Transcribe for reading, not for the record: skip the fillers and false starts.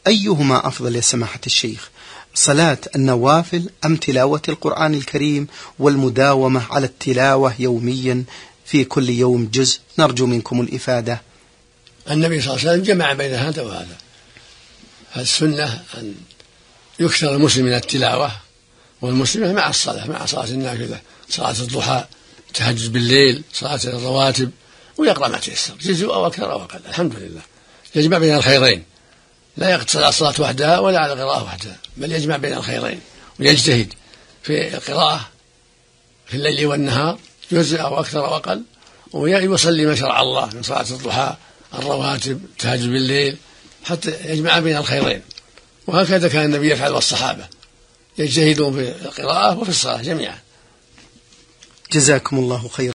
أيهما أفضل يا سماحة الشيخ، صلاة النوافل أم تلاوة القرآن الكريم والمداومة على التلاوة يوميا في كل يوم جزء؟ نرجو منكم الإفادة. النبي صلى الله عليه وسلم جمع بين هذا وهذا، السنة أن يكثر المسلم من التلاوة والمسلمة مع الصلاة، مع صلاة النافلة، صلاة الضحى، التهجد بالليل، صلاة الرواتب، ويقرأ ما تيسر جزء أو أكثر أو أقل. الحمد لله يجمع بين الخيرين، لا يقتصر على الصلاة وحدها ولا على القراءة وحدها، بل يجمع بين الخيرين ويجتهد في القراءة في الليل والنهار جزء أو أكثر أو أقل، ويصلي ما شرع الله من صلاة الضحى، الرواتب، التهجد بالليل، حتى يجمع بين الخيرين. وهكذا كان النبي يفعل والصحابة يجتهدون في القراءة وفي الصلاة جميعا. جزاكم الله خيرا.